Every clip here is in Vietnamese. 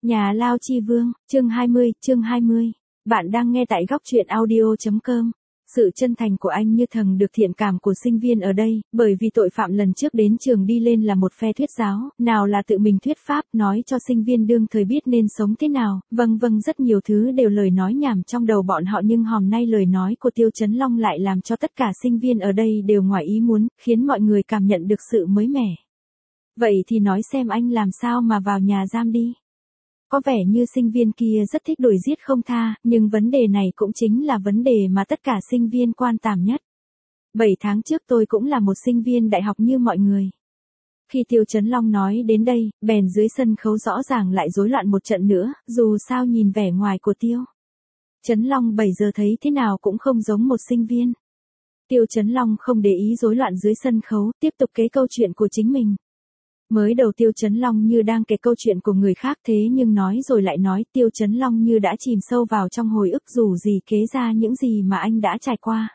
Nhà Lao Chi Vương, chương 20. Bạn đang nghe tại góc truyện audio.com. Sự chân thành của anh như thần được thiện cảm của sinh viên ở đây, bởi vì tội phạm lần trước đến trường đi lên là một phe thuyết giáo, nào là tự mình thuyết pháp, nói cho sinh viên đương thời biết nên sống thế nào, vâng rất nhiều thứ đều lời nói nhảm trong đầu bọn họ, nhưng hôm nay lời nói của Tiêu Chấn Long lại làm cho tất cả sinh viên ở đây đều ngoài ý muốn, khiến mọi người cảm nhận được sự mới mẻ. Vậy thì nói xem anh làm sao mà vào nhà giam đi. Có vẻ như sinh viên kia rất thích đuổi giết không tha, nhưng vấn đề này cũng chính là vấn đề mà tất cả sinh viên quan tâm nhất. 7 tháng trước tôi cũng là một sinh viên đại học như mọi người. Khi Tiêu Chấn Long nói đến đây, bèn dưới sân khấu rõ ràng lại rối loạn một trận nữa, dù sao nhìn vẻ ngoài của Tiêu Chấn Long 7 giờ thấy thế nào cũng không giống một sinh viên. Tiêu Chấn Long không để ý rối loạn dưới sân khấu, tiếp tục kể câu chuyện của chính mình. Mới đầu Tiêu Chấn Long như đang kể câu chuyện của người khác, thế nhưng nói rồi lại nói, Tiêu Chấn Long như đã chìm sâu vào trong hồi ức, dù gì kế ra những gì mà anh đã trải qua.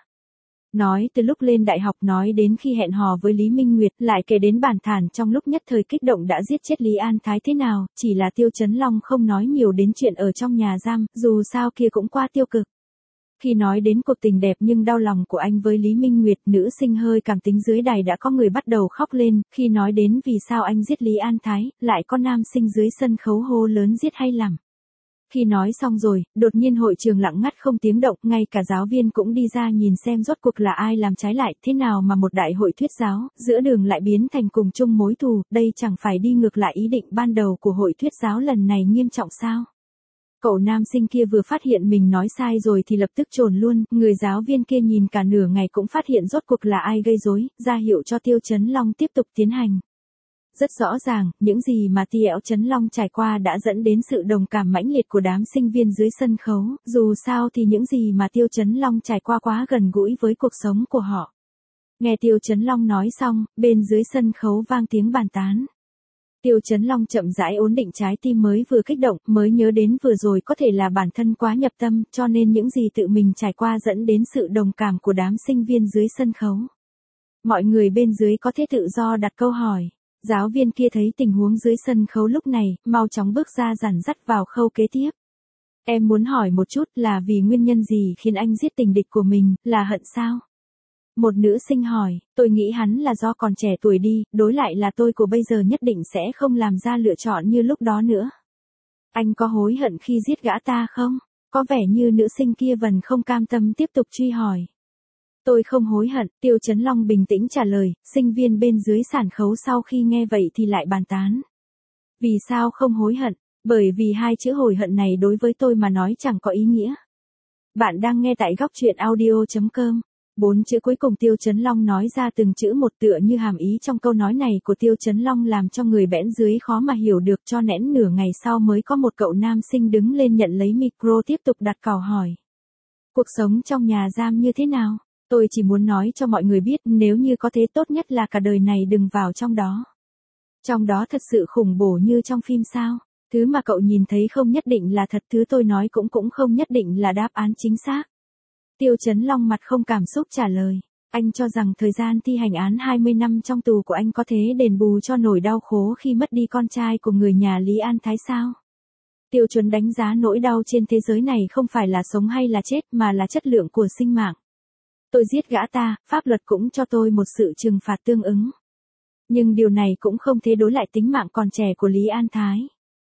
Nói từ lúc lên đại học, nói đến khi hẹn hò với Lý Minh Nguyệt, lại kể đến bản thản trong lúc nhất thời kích động đã giết chết Lý An Thái thế nào, chỉ là Tiêu Chấn Long không nói nhiều đến chuyện ở trong nhà giam, dù sao kia cũng qua tiêu cực. Khi nói đến cuộc tình đẹp nhưng đau lòng của anh với Lý Minh Nguyệt, nữ sinh hơi cảm tính dưới đài đã có người bắt đầu khóc lên, khi nói đến vì sao anh giết Lý An Thái, lại có nam sinh dưới sân khấu hô lớn giết hay lầm. Khi nói xong rồi, đột nhiên hội trường lặng ngắt không tiếng động, ngay cả giáo viên cũng đi ra nhìn xem rốt cuộc là ai làm trái lại, thế nào mà một đại hội thuyết giáo, giữa đường lại biến thành cùng chung mối thù, đây chẳng phải đi ngược lại ý định ban đầu của hội thuyết giáo lần này nghiêm trọng sao? Cậu nam sinh kia vừa phát hiện mình nói sai rồi thì lập tức chồn luôn, người giáo viên kia nhìn cả nửa ngày cũng phát hiện rốt cuộc là ai gây rối, ra hiệu cho Tiêu Chấn Long tiếp tục tiến hành. Rất rõ ràng, những gì mà Tiêu Chấn Long trải qua đã dẫn đến sự đồng cảm mãnh liệt của đám sinh viên dưới sân khấu, dù sao thì những gì mà Tiêu Chấn Long trải qua quá gần gũi với cuộc sống của họ. Nghe Tiêu Chấn Long nói xong, bên dưới sân khấu vang tiếng bàn tán. Tiêu Chấn Long chậm rãi ổn định trái tim mới vừa kích động, mới nhớ đến vừa rồi có thể là bản thân quá nhập tâm, cho nên những gì tự mình trải qua dẫn đến sự đồng cảm của đám sinh viên dưới sân khấu. Mọi người bên dưới có thể tự do đặt câu hỏi. Giáo viên kia thấy tình huống dưới sân khấu lúc này, mau chóng bước ra dằn dắt vào khâu kế tiếp. Em muốn hỏi một chút là vì nguyên nhân gì khiến anh giết tình địch của mình, là hận sao? Một nữ sinh hỏi, tôi nghĩ hắn là do còn trẻ tuổi đi, đối lại là tôi của bây giờ nhất định sẽ không làm ra lựa chọn như lúc đó nữa. Anh có hối hận khi giết gã ta không? Có vẻ như nữ sinh kia vẫn không cam tâm tiếp tục truy hỏi. Tôi không hối hận, Tiêu Chấn Long bình tĩnh trả lời, sinh viên bên dưới sàn khấu sau khi nghe vậy thì lại bàn tán. Vì sao không hối hận? Bởi vì hai chữ hối hận này đối với tôi mà nói chẳng có ý nghĩa. Bạn đang nghe tại góc truyện audio.com. 4 chữ cuối cùng Tiêu Chấn Long nói ra từng chữ một, tựa như hàm ý trong câu nói này của Tiêu Chấn Long làm cho người bẽn dưới khó mà hiểu được, cho nén nửa ngày sau mới có một cậu nam sinh đứng lên nhận lấy micro tiếp tục đặt câu hỏi. Cuộc sống trong nhà giam như thế nào? Tôi chỉ muốn nói cho mọi người biết, nếu như có thế tốt nhất là cả đời này đừng vào trong đó. Trong đó thật sự khủng bố như trong phim sao? Thứ mà cậu nhìn thấy không nhất định là thật, thứ tôi nói cũng không nhất định là đáp án chính xác. Tiêu Chấn Long mặt không cảm xúc trả lời. Anh cho rằng thời gian thi hành án 20 năm trong tù của anh có thể đền bù cho nỗi đau khổ khi mất đi con trai của người nhà Lý An Thái sao? Tiêu Chuẩn đánh giá nỗi đau trên thế giới này không phải là sống hay là chết mà là chất lượng của sinh mạng. Tôi giết gã ta, pháp luật cũng cho tôi một sự trừng phạt tương ứng. Nhưng điều này cũng không thể đối lại tính mạng còn trẻ của Lý An Thái.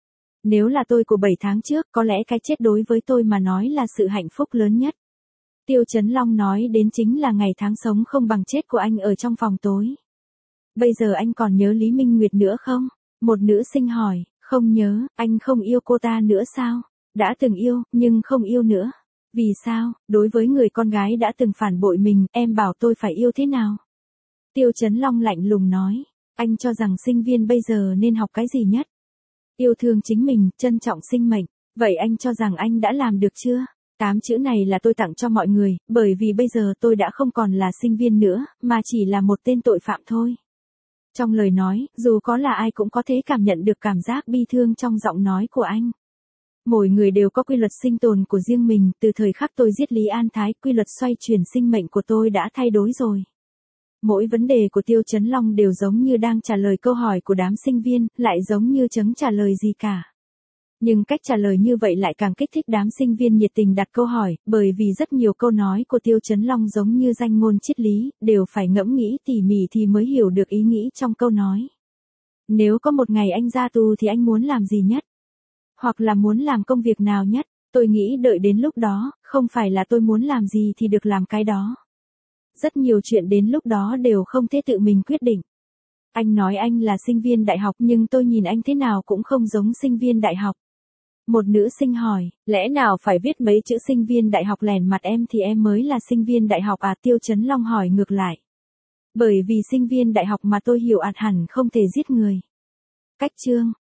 Nếu là tôi của 7 tháng trước, có lẽ cái chết đối với tôi mà nói là sự hạnh phúc lớn nhất. Tiêu Chấn Long nói đến chính là ngày tháng sống không bằng chết của anh ở trong phòng tối. Bây giờ anh còn nhớ Lý Minh Nguyệt nữa không? Một nữ sinh hỏi, không nhớ, anh không yêu cô ta nữa sao? Đã từng yêu, nhưng không yêu nữa. Vì sao? Đối với người con gái đã từng phản bội mình, em bảo tôi phải yêu thế nào? Tiêu Chấn Long lạnh lùng nói, anh cho rằng sinh viên bây giờ nên học cái gì nhất? Yêu thương chính mình, trân trọng sinh mệnh. Vậy anh cho rằng anh đã làm được chưa? 8 chữ này là tôi tặng cho mọi người, bởi vì bây giờ tôi đã không còn là sinh viên nữa, mà chỉ là một tên tội phạm thôi. Trong lời nói, dù có là ai cũng có thể cảm nhận được cảm giác bi thương trong giọng nói của anh. Mỗi người đều có quy luật sinh tồn của riêng mình, từ thời khắc tôi giết Lý An Thái, quy luật xoay chuyển sinh mệnh của tôi đã thay đổi rồi. Mỗi vấn đề của Tiêu Chấn Long đều giống như đang trả lời câu hỏi của đám sinh viên, lại giống như chẳng trả lời gì cả. Nhưng cách trả lời như vậy lại càng kích thích đám sinh viên nhiệt tình đặt câu hỏi, bởi vì rất nhiều câu nói của Tiêu Chấn Long giống như danh ngôn triết lý, đều phải ngẫm nghĩ tỉ mỉ thì mới hiểu được ý nghĩ trong câu nói. Nếu có một ngày anh ra tù thì anh muốn làm gì nhất? Hoặc là muốn làm công việc nào nhất? Tôi nghĩ đợi đến lúc đó, không phải là tôi muốn làm gì thì được làm cái đó. Rất nhiều chuyện đến lúc đó đều không thể tự mình quyết định. Anh nói anh là sinh viên đại học nhưng tôi nhìn anh thế nào cũng không giống sinh viên đại học. Một nữ sinh hỏi, lẽ nào phải viết mấy chữ sinh viên đại học lèn mặt em thì em mới là sinh viên đại học à? Tiêu Chấn Long hỏi ngược lại. Bởi vì sinh viên đại học mà tôi hiểu hẳn không thể giết người. Cách chương